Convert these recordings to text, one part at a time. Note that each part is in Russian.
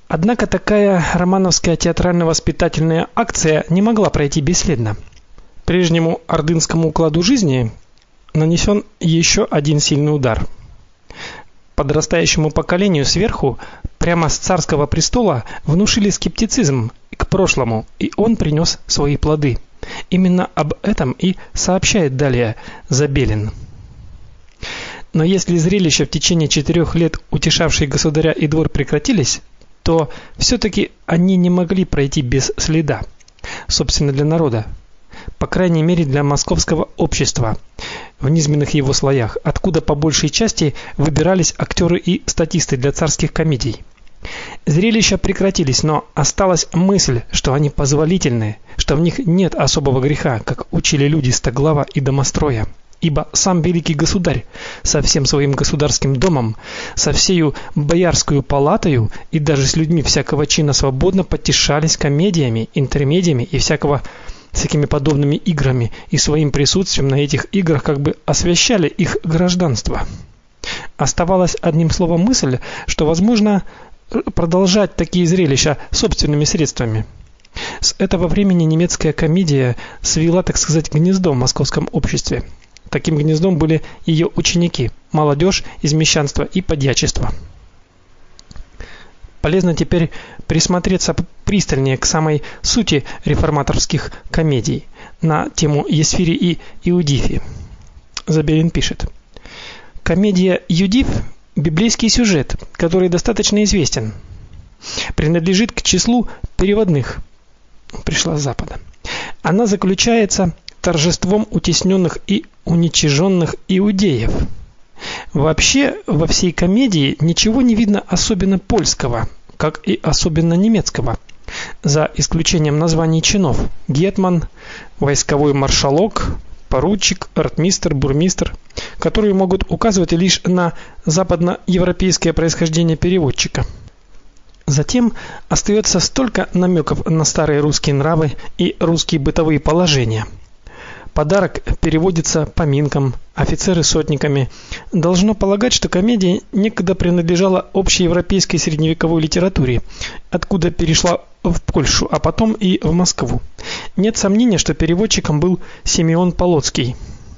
Однако такая романовская театрально-воспитательная акция не могла пройти бесследно. Прежнему ордынскому укладу жизни нанесен еще один сильный удар. Подрастающему поколению сверху, прямо с царского престола, внушили скептицизм к прошлому, и он принес свои плоды. Именно об этом и сообщает далее Забелин. Но если зрелища в течение 4 лет, утешавшие государя и двор, прекратились, то все-таки они не могли пройти без следа, собственно, для народа, по крайней мере для московского общества, в низменных его слоях, откуда по большей части выбирались актеры и статисты для царских комедий. Зрелища прекратились, но осталась мысль, что они позволительны, что в них нет особого греха, как учили люди Стоглава и Домостроя. Ибо сам великий государь со всем своим государским домом, со всею боярскую палатою и даже с людьми всякого чина свободно потешались комедиями, интермедиями и всякими подобными играми, и своим присутствием на этих играх как бы освящали их гражданство. Оставалась одним словом мысль, что возможно продолжать такие зрелища собственными средствами. С этого времени немецкая комедия свела, так сказать, гнездо в московском обществе. Таким гнездом были ее ученики, молодежь из мещанства и подьячества. Полезно теперь присмотреться пристальнее к самой сути реформаторских комедий на тему Есфири и Иудифи. Забелин пишет: комедия Юдиф – библейский сюжет, который достаточно известен. Принадлежит к числу переводных. Пришла с Запада. Она заключается торжеством утесненных и уничиженных иудеев. Вообще, во всей комедии ничего не видно особенно польского, как и особенно немецкого, за исключением названий чинов: гетман, войсковой маршалок, поручик, ротмистр, бурмистр, которые могут указывать лишь на западноевропейское происхождение переводчика. Затем остается столько намеков на старые русские нравы и русские бытовые положения. Подарок переводится поминкам, офицеры сотниками. Должно полагать, что комедия некогда принадлежала общеевропейской средневековой литературе, откуда перешла в Польшу, а потом и в Москву. Нет сомнения, что переводчиком был Симеон Полоцкий.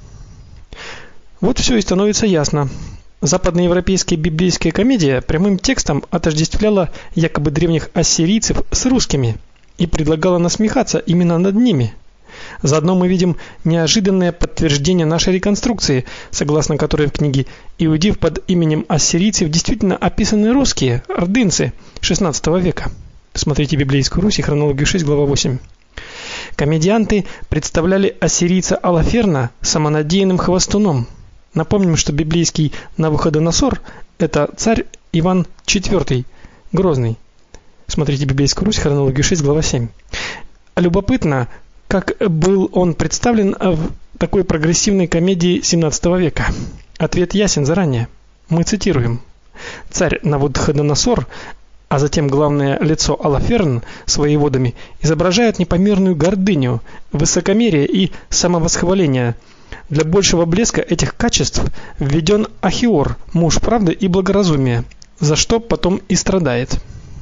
Вот все и становится ясно. Западноевропейская библейская комедия прямым текстом отождествляла якобы древних ассирийцев с русскими и предлагала насмехаться именно над ними. Заодно мы видим неожиданное подтверждение нашей реконструкции, согласно которой в книге Иудив под именем ассирийцев действительно описаны русские, ордынцы XVI века. Смотрите Библейскую Русь и хронологию 6, глава 8. Комедианты представляли ассирийца Алаферна самонадеянным хвастуном. Напомним, что библейский Навуходоносор – это царь Иван IV Грозный. Смотрите Библейскую Русь, хронологию 6, глава 7. Любопытно, как был он представлен в такой прогрессивной комедии XVII века. Ответ ясен заранее. Мы цитируем: царь Навуходоносор, а затем главное лицо Алаферн с воеводами изображают непомерную гордыню, высокомерие и самовосхваление. Для большего блеска этих качеств введен Ахиор, муж правды и благоразумия, за что потом и страдает.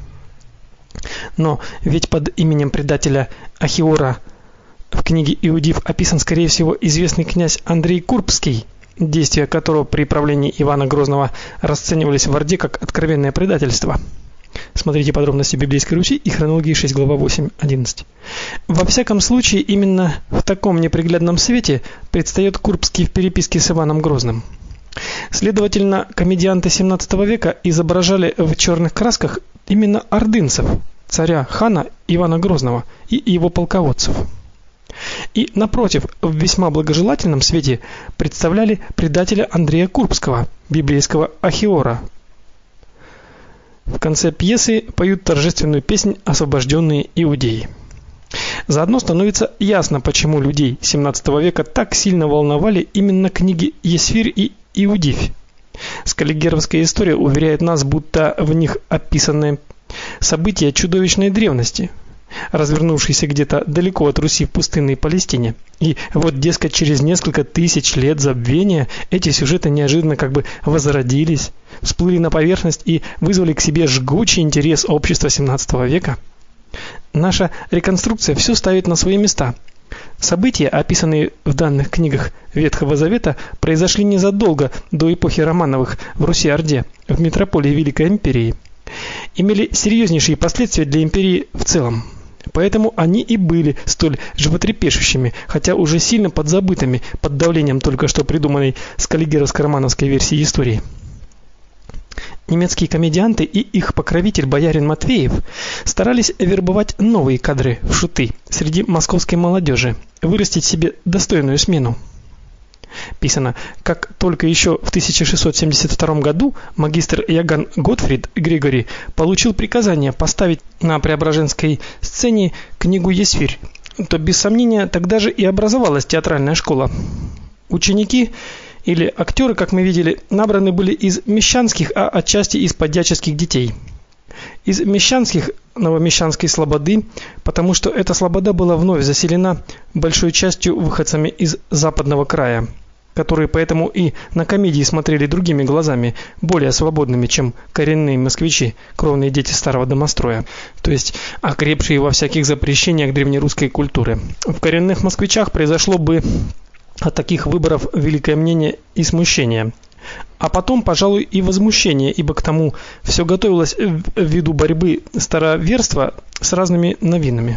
Но ведь под именем предателя Ахиора в книге Иудив описан, скорее всего, известный князь Андрей Курбский, действия которого при правлении Ивана Грозного расценивались в Орде как откровенное предательство. Смотрите подробности Библейской Руси и хронологии 6, глава 8-11. Во всяком случае, именно в таком неприглядном свете предстает Курбский в переписке с Иваном Грозным. Следовательно, комедианты XVII века изображали в черных красках именно ордынцев, царя хана Ивана Грозного и его полководцев. И напротив, в весьма благожелательном свете представляли предателя Андрея Курбского, библейского Ахиора. В конце пьесы поют торжественную песнь «Освобожденные иудеи». Заодно становится ясно, почему людей XVII века так сильно волновали именно книги Есфирь и Иудиф. Скаллигеровская история уверяет нас, будто в них описаны события чудовищной древности. развернувшийся где-то далеко от Руси в пустынной Палестине. И вот, дескать, через несколько тысяч лет забвения эти сюжеты неожиданно как бы возродились, всплыли на поверхность и вызвали к себе жгучий интерес общества 17 века. Наша реконструкция все ставит на свои места. События, описанные в данных книгах Ветхого Завета, произошли незадолго до эпохи Романовых в Руси-Орде, в метрополии Великой империи. Имели серьезнейшие последствия для империи в целом. Поэтому они и были столь животрепещущими, хотя уже сильно подзабытыми под давлением только что придуманной скаллигеровско-романовской версии истории. Немецкие комедианты и их покровитель боярин Матвеев старались вербовать новые кадры в шуты среди московской молодежи, вырастить себе достойную смену. Писано, как только еще в 1672 году магистр Иоганн Готфрид Григорий получил приказание поставить на Преображенской сцене книгу Есфирь, то без сомнения тогда же и образовалась театральная школа. Ученики или актеры, как мы видели, набраны были из мещанских, а отчасти из подьяческих детей. Из мещанских Новомещанской слободы, потому что эта слобода была вновь заселена большой частью выходцами из западного края, которые поэтому и на комедии смотрели другими глазами, более свободными, чем коренные москвичи, кровные дети старого домостроя, то есть окрепшие во всяких запрещениях древнерусской культуры. В коренных москвичах произошло бы от таких выборов великое мнение и смущение, а потом, пожалуй, и возмущение, ибо к тому все готовилось ввиду борьбы староверства с разными новинами.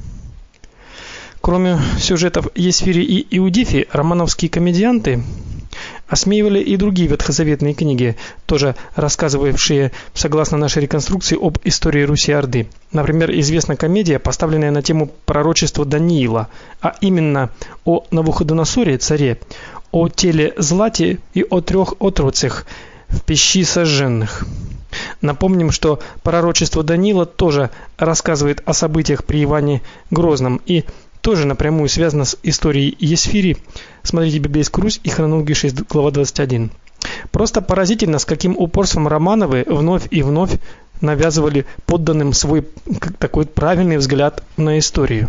Кроме сюжетов Есфири и Иудифи, романовские комедианты осмеивали и другие ветхозаветные книги, тоже рассказывавшие, согласно нашей реконструкции, об истории Руси-Орды. Например, известна комедия, поставленная на тему пророчества Даниила, а именно о Навуходоносоре, царе, о теле Злате и о 3 отроцах в пещи сожженных. Напомним, что пророчество Даниила тоже рассказывает о событиях при Иване Грозном и тоже напрямую связано с историей Есфири. Смотрите Библейскую Русь и Хронологию 6, глава 21. Просто поразительно, с каким упорством Романовы вновь и вновь навязывали подданным свой такой правильный взгляд на историю.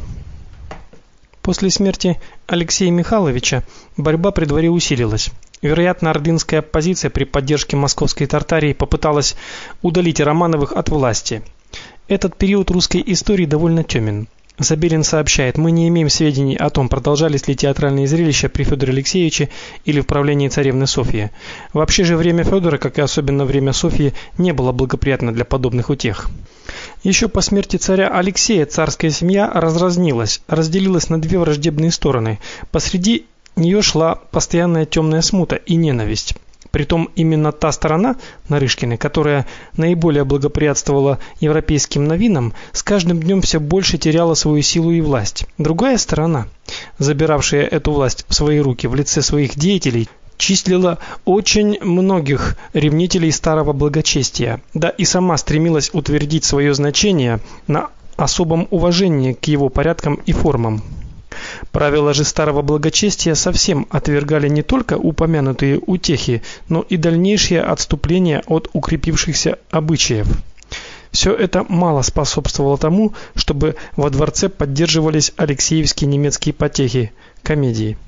После смерти Алексея Михайловича борьба при дворе усилилась. Вероятно, ордынская оппозиция при поддержке московской Тартарии попыталась удалить Романовых от власти. Этот период русской истории довольно тёмен. Забелин сообщает: мы не имеем сведений о том, продолжались ли театральные зрелища при Фёдоре Алексеевиче или в правлении царевны Софьи. Вообще же время Фёдора, как и особенно время Софьи, не было благоприятно для подобных утех. Еще по смерти царя Алексея царская семья разделилась на две враждебные стороны. Посреди нее шла постоянная темная смута и ненависть. Притом именно та сторона, Нарышкины, которая наиболее благоприятствовала европейским новинам, с каждым днем все больше теряла свою силу и власть. Другая сторона, забиравшая эту власть в свои руки в лице своих деятелей, числила очень многих ревнителей старого благочестия, да и сама стремилась утвердить свое значение на особом уважении к его порядкам и формам. Правила же старого благочестия совсем отвергали не только упомянутые утехи, но и дальнейшее отступление от укрепившихся обычаев. Все это мало способствовало тому, чтобы во дворце поддерживались алексеевские немецкие потехи, комедии.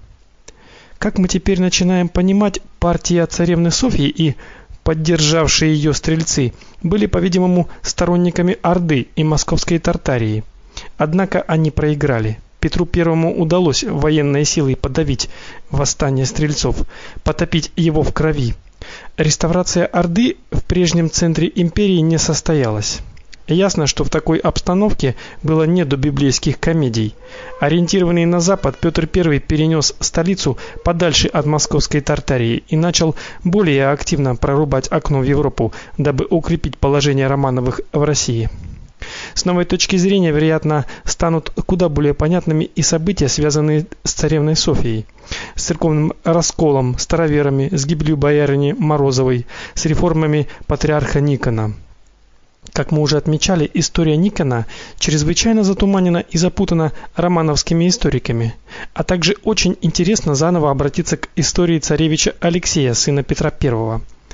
Как мы теперь начинаем понимать, партия царевны Софьи и поддержавшие ее стрельцы были, по-видимому, сторонниками Орды и московской Тартарии. Однако они проиграли. Петру I удалось военной силой подавить восстание стрельцов, потопить его в крови. Реставрация Орды в прежнем центре империи не состоялась. Ясно, что в такой обстановке было не до библейских комедий. Ориентированный на запад, Петр I перенес столицу подальше от московской Тартарии и начал более активно прорубать окно в Европу, дабы укрепить положение Романовых в России. С новой точки зрения, вероятно, станут куда более понятными и события, связанные с царевной Софьей, с церковным расколом, староверами, с гибелью боярыни Морозовой, с реформами патриарха Никона. Как мы уже отмечали, история Никона чрезвычайно затуманена и запутана романовскими историками, а также очень интересно заново обратиться к истории царевича Алексея, сына Петра I.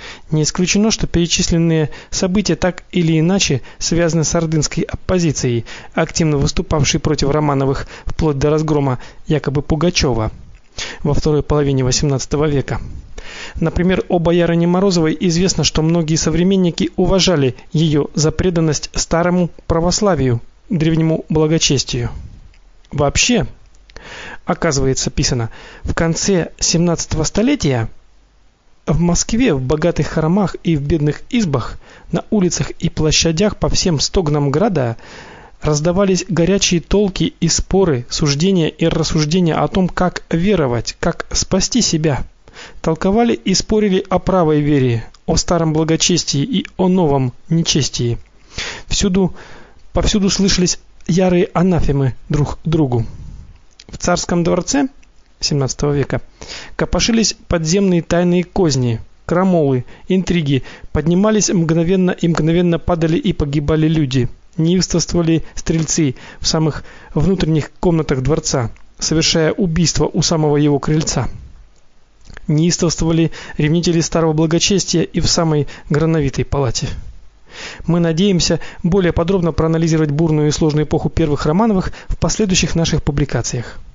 Не исключено, что перечисленные события так или иначе связаны с ордынской оппозицией, активно выступавшей против Романовых вплоть до разгрома якобы Пугачёва во второй половине XVIII века. Например, о боярине Морозовой известно, что многие современники уважали ее за преданность старому православию, древнему благочестию. Вообще, оказывается, писано, в конце 17 столетия в Москве в богатых храмах и в бедных избах, на улицах и площадях по всем стогнам града раздавались горячие толки и споры, суждения и рассуждения о том, как веровать, как спасти себя. Толковали и спорили о правой вере, о старом благочестии и о новом нечестии. Повсюду слышались ярые анафемы друг другу. В царском дворце XVII века копошились подземные тайные козни, крамолы, интриги, поднимались мгновенно падали и погибали люди. Неистовствовали стрельцы в самых внутренних комнатах дворца, совершая убийства у самого его крыльца. Неистовствовали ревнители старого благочестия и в самой грановитой палате. Мы надеемся более подробно проанализировать бурную и сложную эпоху первых Романовых в последующих наших публикациях.